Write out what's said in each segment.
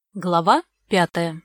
Глава 5.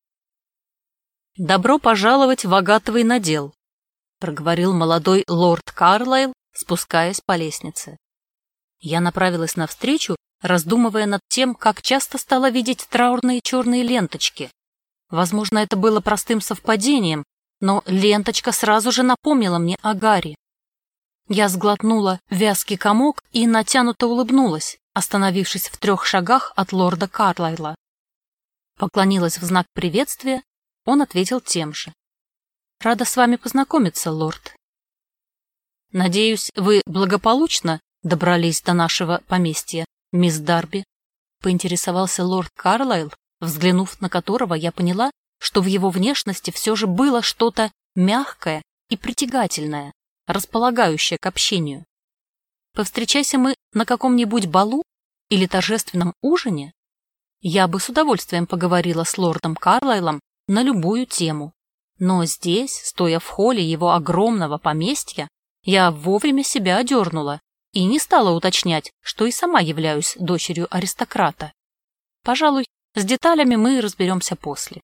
«Добро пожаловать в агатовый надел», — проговорил молодой лорд Карлайл, спускаясь по лестнице. Я направилась навстречу, раздумывая над тем, как часто стала видеть траурные черные ленточки. Возможно, это было простым совпадением, но ленточка сразу же напомнила мне о Гарри. Я сглотнула вязкий комок и натянуто улыбнулась, остановившись в 3 шагах от лорда Карлайла. Поклонилась в знак приветствия, он ответил тем же. «Рада с вами познакомиться, лорд». «Надеюсь, вы благополучно добрались до нашего поместья, мисс Дарби?» — поинтересовался лорд Карлайл, взглянув на которого я поняла, что в его внешности все же было что-то мягкое и притягательное, располагающее к общению. Повстречайся мы на каком-нибудь балу или торжественном ужине, я бы с удовольствием поговорила с лордом Карлайлом на любую тему. Но здесь, стоя в холле его огромного поместья, я вовремя себя одернула и не стала уточнять, что и сама являюсь дочерью аристократа. Пожалуй, с деталями мы разберемся после.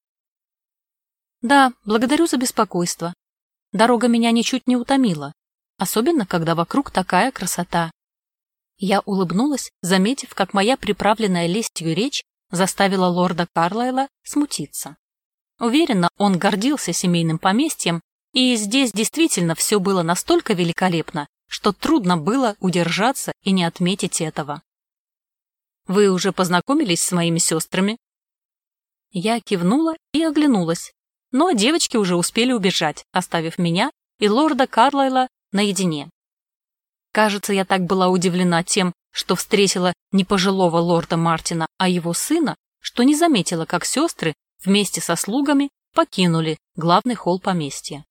Да, благодарю за беспокойство. Дорога меня ничуть не утомила, особенно когда вокруг такая красота. Я улыбнулась, заметив, как моя приправленная лестью речь заставила лорда Карлайла смутиться. Уверена, он гордился семейным поместьем, и здесь действительно все было настолько великолепно, что трудно было удержаться и не отметить этого. «Вы уже познакомились с моими сестрами?» Я кивнула и оглянулась, но девочки уже успели убежать, оставив меня и лорда Карлайла наедине. Кажется, я так была удивлена тем, что встретила не пожилого лорда Мартина, а его сына, что не заметила, как сестры вместе со слугами покинули главный холл поместья.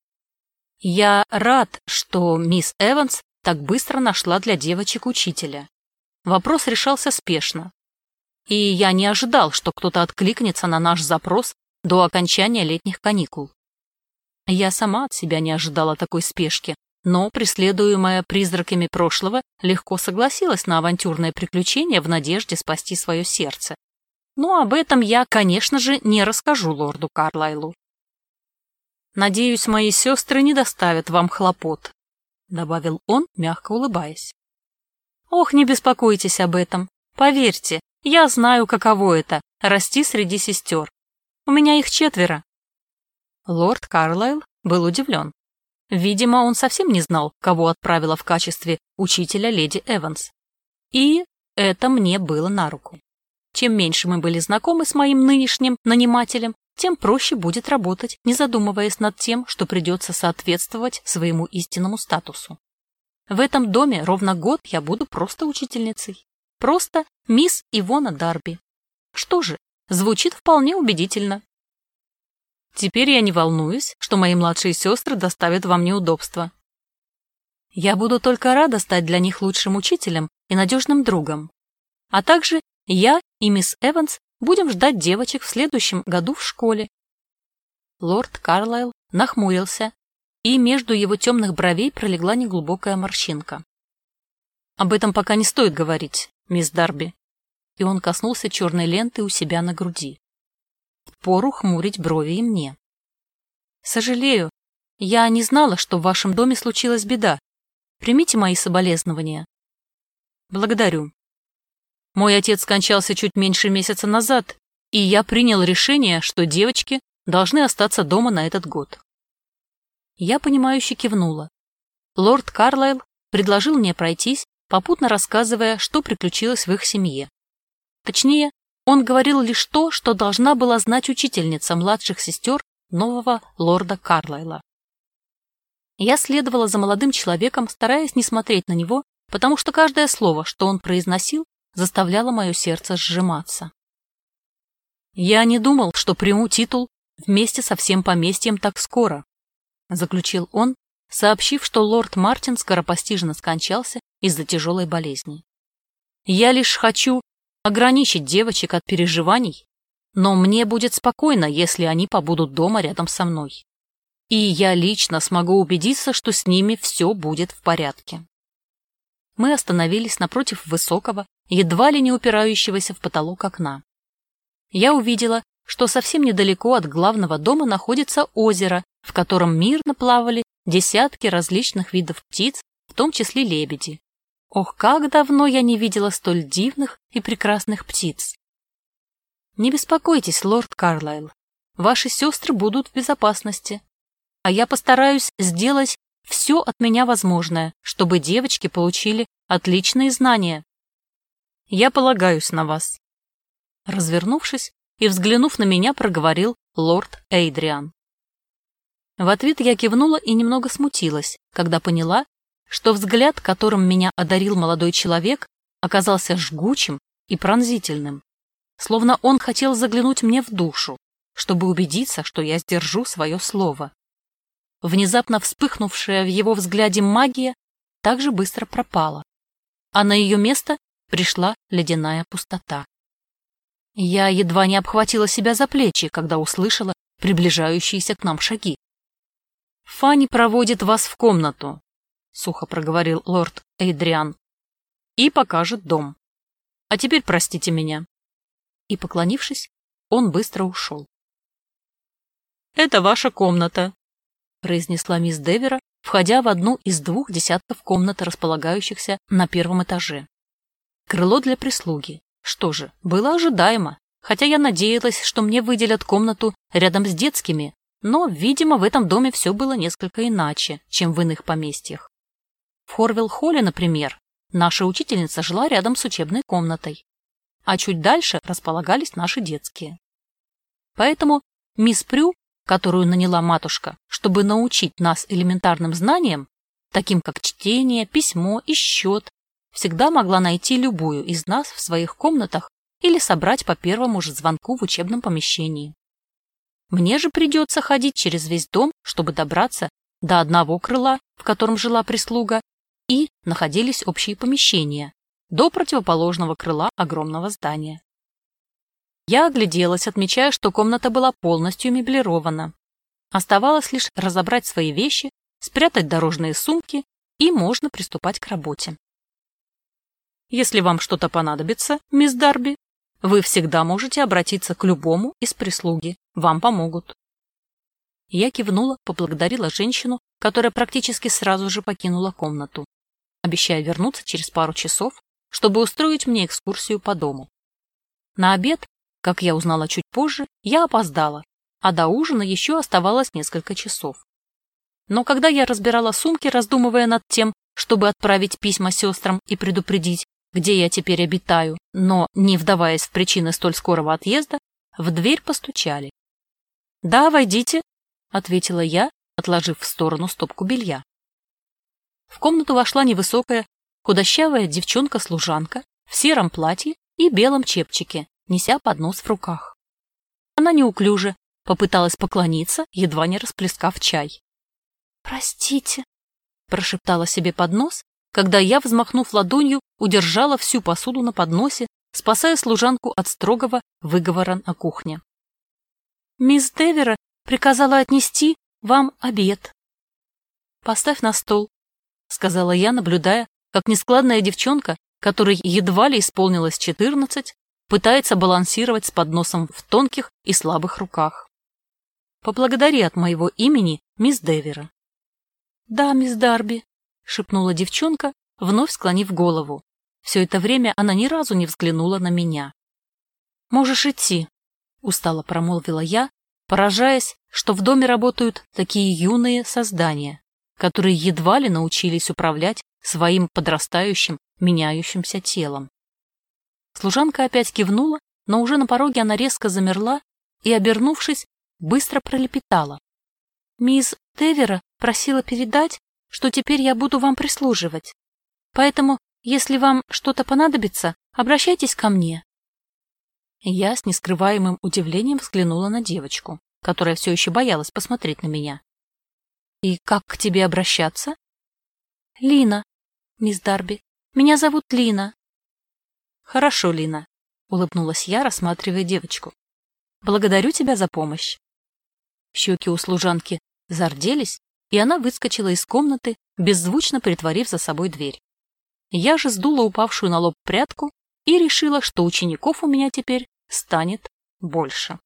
Я рад, что мисс Эванс так быстро нашла для девочек учителя. Вопрос решался спешно. И я не ожидал, что кто-то откликнется на наш запрос до окончания летних каникул. Я сама от себя не ожидала такой спешки, но, преследуемая призраками прошлого, легко согласилась на авантюрное приключение в надежде спасти свое сердце. Но об этом я, конечно же, не расскажу лорду Карлайлу. «Надеюсь, мои сестры не доставят вам хлопот», — добавил он, мягко улыбаясь. «Ох, не беспокойтесь об этом. Поверьте, я знаю, каково это — расти среди сестер. У меня их 4». Лорд Карлайл был удивлен. Видимо, он совсем не знал, кого отправила в качестве учителя леди Эванс. И это мне было на руку. Чем меньше мы были знакомы с моим нынешним нанимателем, тем проще будет работать, не задумываясь над тем, что придется соответствовать своему истинному статусу. В этом доме ровно год я буду просто учительницей. Просто мисс Ивона Дарби. Что же, звучит вполне убедительно. Теперь я не волнуюсь, что мои младшие сестры доставят вам неудобства. Я буду только рада стать для них лучшим учителем и надежным другом. А также я и мисс Эванс будем ждать девочек в следующем году в школе. Лорд Карлайл нахмурился, и между его темных бровей пролегла неглубокая морщинка. Об этом пока не стоит говорить, мисс Дарби. И он коснулся черной ленты у себя на груди. Впору хмурить брови и мне. Сожалею, я не знала, что в вашем доме случилась беда. Примите мои соболезнования. Благодарю. Мой отец скончался чуть меньше месяца назад, и я принял решение, что девочки должны остаться дома на этот год. Я понимающе кивнула. Лорд Карлайл предложил мне пройтись, попутно рассказывая, что приключилось в их семье. Точнее, он говорил лишь то, что должна была знать учительница младших сестер нового лорда Карлайла. Я следовала за молодым человеком, стараясь не смотреть на него, потому что каждое слово, что он произносил, заставляло мое сердце сжиматься. «Я не думал, что приму титул вместе со всем поместьем так скоро», заключил он, сообщив, что лорд Мартин скоропостижно скончался из-за тяжелой болезни. «Я лишь хочу ограничить девочек от переживаний, но мне будет спокойно, если они побудут дома рядом со мной. И я лично смогу убедиться, что с ними все будет в порядке». Мы остановились напротив высокого, едва ли не упирающегося в потолок окна. я увидела, что совсем недалеко от главного дома находится озеро, в котором мирно плавали десятки различных видов птиц, в том числе лебеди. Ох, как давно я не видела столь дивных и прекрасных птиц! Не беспокойтесь, лорд Карлайл, ваши сестры будут в безопасности, а я постараюсь сделать все от меня возможное, чтобы девочки получили отличные знания. Я полагаюсь на вас. Развернувшись и взглянув на меня, проговорил лорд Эйдриан. В ответ я кивнула и немного смутилась, когда поняла, что взгляд, которым меня одарил молодой человек, оказался жгучим и пронзительным, словно он хотел заглянуть мне в душу, чтобы убедиться, что я сдержу свое слово. Внезапно вспыхнувшая в его взгляде магия также быстро пропала, а на ее место пришла ледяная пустота. Я едва не обхватила себя за плечи, когда услышала приближающиеся к нам шаги. «Фанни проводит вас в комнату», — сухо проговорил лорд Эйдриан, — «и покажет дом. А теперь простите меня». И, поклонившись, он быстро ушел. «Это ваша комната», — произнесла мисс Девера, входя в одну из 2 десятков комнат, располагающихся на 1-м этаже. Крыло для прислуги. Что же, было ожидаемо, хотя я надеялась, что мне выделят комнату рядом с детскими, но, видимо, в этом доме все было несколько иначе, чем в иных поместьях. В Хорвилл-холле, например, наша учительница жила рядом с учебной комнатой, а чуть дальше располагались наши детские. Поэтому мисс Прю, которую наняла матушка, чтобы научить нас элементарным знаниям, таким как чтение, письмо и счет, всегда могла найти любую из нас в своих комнатах или собрать по первому же звонку в учебном помещении. Мне же придется ходить через весь дом, чтобы добраться до одного крыла, в котором жила прислуга, и находились общие помещения, до противоположного крыла огромного здания. Я огляделась, отмечая, что комната была полностью меблирована. Оставалось лишь разобрать свои вещи, спрятать дорожные сумки, и можно приступать к работе. Если вам что-то понадобится, мисс Дарби, вы всегда можете обратиться к любому из прислуги, вам помогут. Я кивнула, поблагодарила женщину, которая практически сразу же покинула комнату, обещая вернуться через пару часов, чтобы устроить мне экскурсию по дому. На обед, как я узнала чуть позже, я опоздала, а до ужина еще оставалось несколько часов. Но когда я разбирала сумки, раздумывая над тем, чтобы отправить письма сестрам и предупредить, где я теперь обитаю, но не вдаваясь в причины столь скорого отъезда, в дверь постучали. «Да, войдите», — ответила я, отложив в сторону стопку белья. В комнату вошла невысокая, худощавая девчонка-служанка в сером платье и белом чепчике, неся поднос в руках. Она неуклюже попыталась поклониться, едва не расплескав чай. «Простите», — прошептала себе под нос, когда я, взмахнув ладонью, удержала всю посуду на подносе, спасая служанку от строгого выговора на кухне. «Мисс Девера приказала отнести вам обед». «Поставь на стол», — сказала я, наблюдая, как нескладная девчонка, которой едва ли исполнилось 14, пытается балансировать с подносом в тонких и слабых руках. «Поблагодари от моего имени мисс Девера». «Да, мисс Дарби», — шепнула девчонка, вновь склонив голову. Все это время она ни разу не взглянула на меня. «Можешь идти», — устало промолвила я, поражаясь, что в доме работают такие юные создания, которые едва ли научились управлять своим подрастающим, меняющимся телом. Служанка опять кивнула, но уже на пороге она резко замерла и, обернувшись, быстро пролепетала. «Мисс Девера просила передать, что теперь я буду вам прислуживать. Поэтому, если вам что-то понадобится, обращайтесь ко мне». Я с нескрываемым удивлением взглянула на девочку, которая все еще боялась посмотреть на меня. «И как к тебе обращаться?» «Лина, мисс Дарби. Меня зовут Лина». «Хорошо, Лина», — улыбнулась я, рассматривая девочку. «Благодарю тебя за помощь». Щеки у служанки зарделись, и она выскочила из комнаты, беззвучно притворив за собой дверь. Я же сдула упавшую на лоб прядку и решила, что учеников у меня теперь станет больше.